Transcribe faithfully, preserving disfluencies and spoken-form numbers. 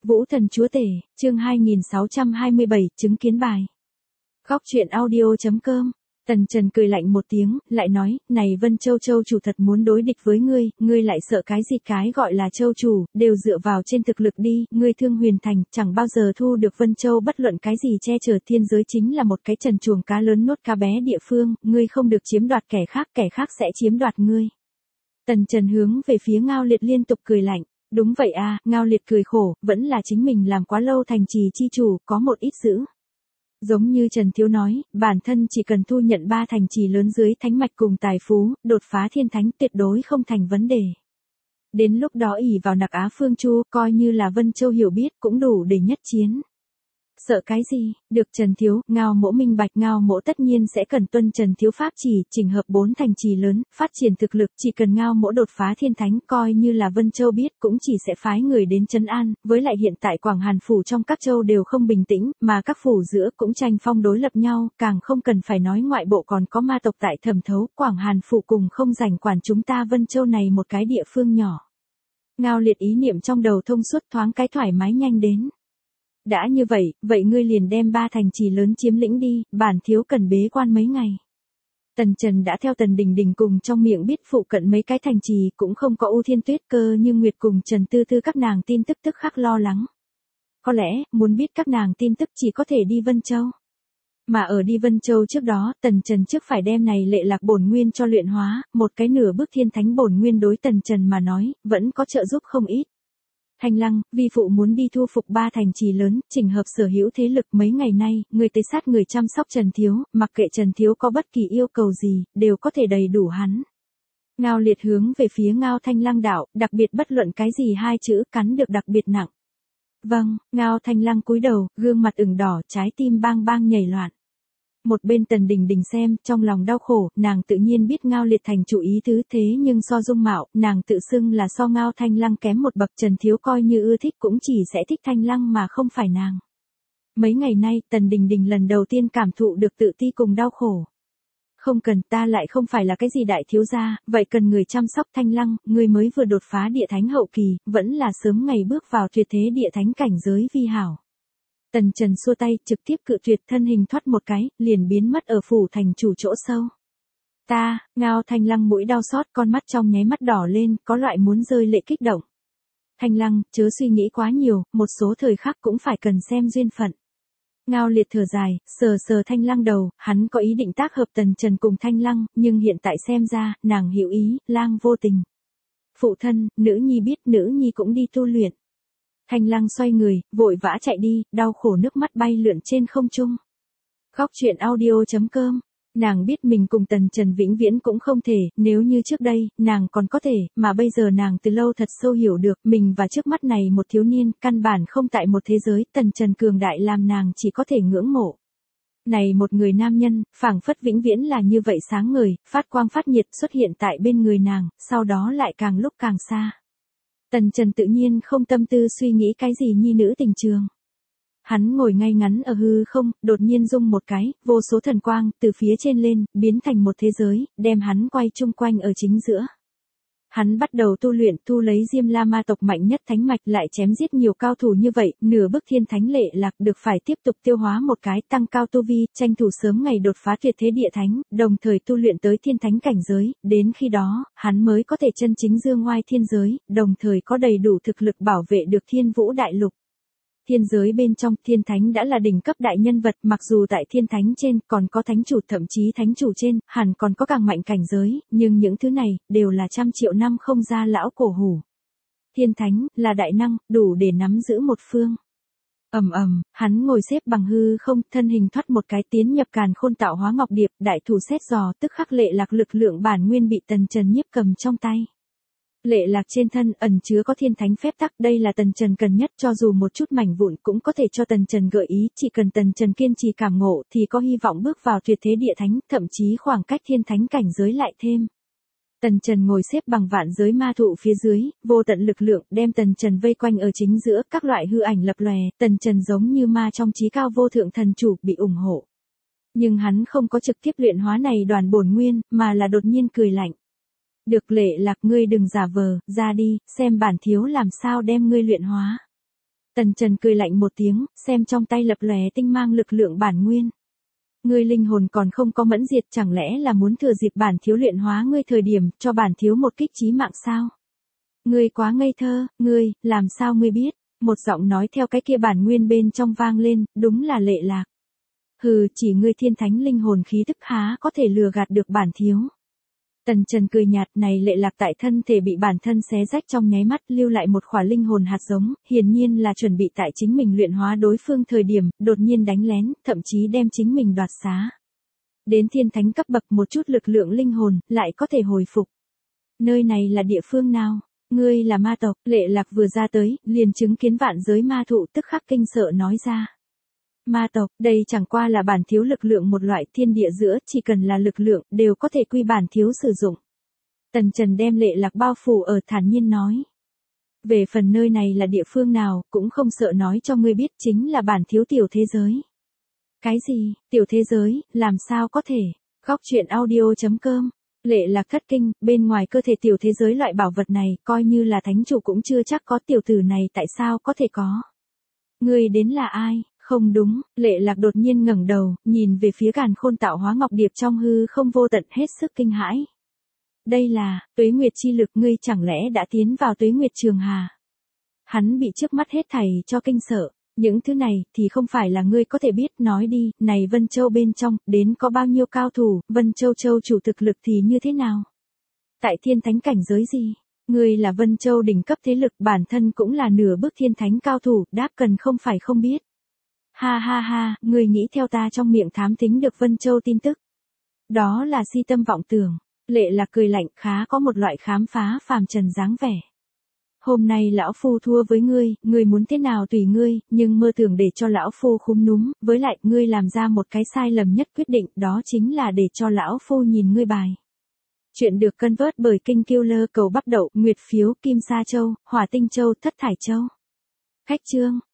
Vũ thần chúa tể, chương hai nghìn sáu trăm hai mươi bảy, chứng kiến bài. Góc truyện audio chấm com. Tần Trần cười lạnh một tiếng, lại nói, này Vân Châu Châu chủ thật muốn đối địch với ngươi, ngươi lại sợ cái gì, cái gọi là Châu chủ, đều dựa vào trên thực lực đi, ngươi Thương Huyền Thành, chẳng bao giờ thu được Vân Châu bất luận cái gì che chở, thiên giới chính là một cái trần chuồng cá lớn nuốt cá bé địa phương, ngươi không được chiếm đoạt kẻ khác, kẻ khác sẽ chiếm đoạt ngươi. Tần Trần hướng về phía Ngao Liệt liên tục cười lạnh. Đúng vậy à, Ngao Liệt cười khổ, vẫn là chính mình làm quá lâu thành trì chi chủ, có một ít dữ. Giống như Trần Thiếu nói, bản thân chỉ cần thu nhận ba thành trì lớn dưới thánh mạch cùng tài phú, đột phá thiên thánh tuyệt đối không thành vấn đề. Đến lúc đó ỷ vào Nặc Á Phương Chu, coi như là Vân Châu hiểu biết cũng đủ để nhất chiến. Sợ cái gì, được Trần Thiếu, Ngao Mỗ minh bạch, Ngao Mỗ tất nhiên sẽ cần tuân Trần Thiếu pháp chỉ, chỉnh hợp bốn thành trì lớn, phát triển thực lực, chỉ cần Ngao Mỗ đột phá thiên thánh, coi như là Vân Châu biết cũng chỉ sẽ phái người đến trấn an, với lại hiện tại Quảng Hàn phủ trong các châu đều không bình tĩnh, mà các phủ giữa cũng tranh phong đối lập nhau, càng không cần phải nói ngoại bộ còn có ma tộc tại thẩm thấu, Quảng Hàn phủ cùng không rảnh quản chúng ta Vân Châu này một cái địa phương nhỏ. Ngao Liệt ý niệm trong đầu thông suốt, thoáng cái thoải mái nhanh đến. Đã như vậy, vậy ngươi liền đem ba thành trì lớn chiếm lĩnh đi, bản thiếu cần bế quan mấy ngày. Tần Trần đã theo Tần Đình Đình cùng trong miệng biết phụ cận mấy cái thành trì cũng không có U Thiên Tuyết Cơ như Nguyệt cùng Trần Tư Tư các nàng tin tức tức khắc lo lắng. Có lẽ, muốn biết các nàng tin tức chỉ có thể đi Vân Châu. Mà ở đi Vân Châu trước đó, Tần Trần trước phải đem này lệ lạc bổn nguyên cho luyện hóa, một cái nửa bước thiên thánh bổn nguyên đối Tần Trần mà nói, vẫn có trợ giúp không ít. Thanh Lăng, vi phụ muốn đi thu phục ba thành trì lớn, chỉnh hợp sở hữu thế lực, mấy ngày nay, người tới sát người chăm sóc Trần Thiếu, mặc kệ Trần Thiếu có bất kỳ yêu cầu gì, đều có thể đầy đủ hắn. Ngao Liệt hướng về phía Ngao Thanh Lăng đạo, đặc biệt bất luận cái gì hai chữ cắn được đặc biệt nặng. Vâng, Ngao Thanh Lăng cúi đầu, gương mặt ửng đỏ, trái tim bang bang nhảy loạn. Một bên Tần Đình Đình xem, trong lòng đau khổ, nàng tự nhiên biết Ngao Liệt thành chủ ý tứ, thế nhưng so dung mạo, nàng tự xưng là so Ngao Thanh Lăng kém một bậc, Trần Thiếu coi như ưa thích cũng chỉ sẽ thích Thanh Lăng mà không phải nàng. Mấy ngày nay, Tần Đình Đình lần đầu tiên cảm thụ được tự ti cùng đau khổ. Không cần, ta lại không phải là cái gì đại thiếu gia, vậy cần người chăm sóc. Thanh Lăng, người mới vừa đột phá địa thánh hậu kỳ, vẫn là sớm ngày bước vào tuyệt thế địa thánh cảnh giới vi hảo. Tần Trần xua tay, trực tiếp cự tuyệt, thân hình thoát một cái, liền biến mất ở phủ thành chủ chỗ sâu. Ta, Ngao Thanh Lăng mũi đau xót, con mắt trong nháy mắt đỏ lên, có loại muốn rơi lệ kích động. Thanh Lăng, chớ suy nghĩ quá nhiều, một số thời khắc cũng phải cần xem duyên phận. Ngao Liệt thở dài, sờ sờ Thanh Lăng đầu, hắn có ý định tác hợp Tần Trần cùng Thanh Lăng, nhưng hiện tại xem ra, nàng hiểu ý, lang vô tình. Phụ thân, nữ nhi biết, nữ nhi cũng đi tu luyện. Thanh Lăng xoay người, vội vã chạy đi, đau khổ nước mắt bay lượn trên không trung. Góc truyện audio chấm com. Nàng biết mình cùng Tần Trần vĩnh viễn cũng không thể, nếu như trước đây, nàng còn có thể, mà bây giờ nàng từ lâu thật sâu hiểu được, mình và trước mắt này một thiếu niên, căn bản không tại một thế giới, Tần Trần cường đại làm nàng chỉ có thể ngưỡng mộ. Này một người nam nhân, phảng phất vĩnh viễn là như vậy sáng ngời, phát quang phát nhiệt xuất hiện tại bên người nàng, sau đó lại càng lúc càng xa. Tần Trần tự nhiên không tâm tư suy nghĩ cái gì nhi nữ tình trường. Hắn ngồi ngay ngắn ở hư không, đột nhiên rung một cái, vô số thần quang, từ phía trên lên, biến thành một thế giới, đem hắn quay chung quanh ở chính giữa. Hắn bắt đầu tu luyện, thu lấy Diêm La ma tộc mạnh nhất thánh mạch, lại chém giết nhiều cao thủ như vậy, nửa bước thiên thánh lệ lạc được phải tiếp tục tiêu hóa một cái, tăng cao tu vi, tranh thủ sớm ngày đột phá tuyệt thế địa thánh, đồng thời tu luyện tới thiên thánh cảnh giới, đến khi đó, hắn mới có thể chân chính dương ngoai thiên giới, đồng thời có đầy đủ thực lực bảo vệ được Thiên Vũ đại lục. Thiên giới bên trong, thiên thánh đã là đỉnh cấp đại nhân vật, mặc dù tại thiên thánh trên, còn có thánh chủ, thậm chí thánh chủ trên, hẳn còn có càng mạnh cảnh giới, nhưng những thứ này, đều là trăm triệu năm không ra lão cổ hủ. Thiên thánh, là đại năng, đủ để nắm giữ một phương. Ầm ầm, hắn ngồi xếp bằng hư không, thân hình thoát một cái tiến nhập càn khôn tạo hóa ngọc điệp, đại thủ xét dò, tức khắc lệ lạc lực lượng bản nguyên bị Tần Trần nhiếp cầm trong tay. Lệ lạc trên thân ẩn chứa có thiên thánh phép tắc, đây là Tần Trần cần nhất, cho dù một chút mảnh vụn cũng có thể cho Tần Trần gợi ý, chỉ cần Tần Trần kiên trì cảm ngộ thì có hy vọng bước vào tuyệt thế địa thánh, thậm chí khoảng cách thiên thánh cảnh giới lại thêm. Tần Trần ngồi xếp bằng vạn giới ma thụ phía dưới, vô tận lực lượng đem Tần Trần vây quanh ở chính giữa, các loại hư ảnh lập lòe, Tần Trần giống như ma trong trí cao vô thượng thần chủ bị ủng hộ. Nhưng hắn không có trực tiếp luyện hóa này đoàn bổn nguyên, mà là đột nhiên cười lạnh. Được Lệ Lạc, ngươi đừng giả vờ, ra đi, xem bản thiếu làm sao đem ngươi luyện hóa. Tần Trần cười lạnh một tiếng, xem trong tay lập lòe tinh mang lực lượng bản nguyên. Ngươi linh hồn còn không có mẫn diệt, chẳng lẽ là muốn thừa dịp bản thiếu luyện hóa ngươi thời điểm, cho bản thiếu một kích chí mạng sao? Ngươi quá ngây thơ, ngươi, làm sao ngươi biết? Một giọng nói theo cái kia bản nguyên bên trong vang lên, đúng là Lệ Lạc. Hừ, chỉ ngươi thiên thánh linh hồn khí tức há có thể lừa gạt được bản thiếu. Tần Trần cười nhạt, này Lệ Lạc tại thân thể bị bản thân xé rách trong nháy mắt, lưu lại một khỏa linh hồn hạt giống, hiển nhiên là chuẩn bị tại chính mình luyện hóa đối phương thời điểm, đột nhiên đánh lén, thậm chí đem chính mình đoạt xá. Đến thiên thánh cấp bậc một chút lực lượng linh hồn, lại có thể hồi phục. Nơi này là địa phương nào? Ngươi là ma tộc. Lệ Lạc vừa ra tới, liền chứng kiến vạn giới ma thụ, tức khắc kinh sợ nói ra. Ma tộc, đây chẳng qua là bản thiếu lực lượng một loại, thiên địa giữa, chỉ cần là lực lượng, đều có thể quy bản thiếu sử dụng. Tần Trần đem Lệ Lạc bao phủ ở, thản nhiên nói. Về phần nơi này là địa phương nào, cũng không sợ nói cho ngươi biết, chính là bản thiếu tiểu thế giới. Cái gì, tiểu thế giới, làm sao có thể? Góc truyện audio chấm com. Lệ Lạc thất kinh, bên ngoài cơ thể tiểu thế giới loại bảo vật này, coi như là thánh chủ cũng chưa chắc có, tiểu tử này tại sao có thể có? Ngươi đến là ai? Không đúng, Lệ Lạc đột nhiên ngẩng đầu, nhìn về phía càn khôn tạo hóa ngọc điệp trong hư không, vô tận hết sức kinh hãi. Đây là, tuế nguyệt chi lực, ngươi chẳng lẽ đã tiến vào tuế nguyệt trường hà? Hắn bị trước mắt hết thảy cho kinh sợ, những thứ này, thì không phải là ngươi có thể biết, nói đi, này Vân Châu bên trong, đến có bao nhiêu cao thủ, Vân Châu Châu chủ thực lực thì như thế nào? Tại thiên thánh cảnh giới gì? Ngươi là Vân Châu đỉnh cấp thế lực, bản thân cũng là nửa bước thiên thánh cao thủ, đáp cần không phải không biết. Ha ha ha, ngươi nghĩ theo ta trong miệng thám thính được Vân Châu tin tức. Đó là si tâm vọng tưởng. Lệ Lạc cười lạnh, khá có một loại khám phá phàm trần dáng vẻ. Hôm nay lão phu thua với ngươi, ngươi muốn thế nào tùy ngươi, nhưng mơ tưởng để cho lão phu khúm núm, với lại ngươi làm ra một cái sai lầm nhất quyết định, đó chính là để cho lão phu nhìn ngươi bài. Chuyện được cân vớt bởi Kinh Killer, cầu bắp đậu, nguyệt phiếu, kim sa châu, hỏa tinh châu, thất thải châu. Khách chương.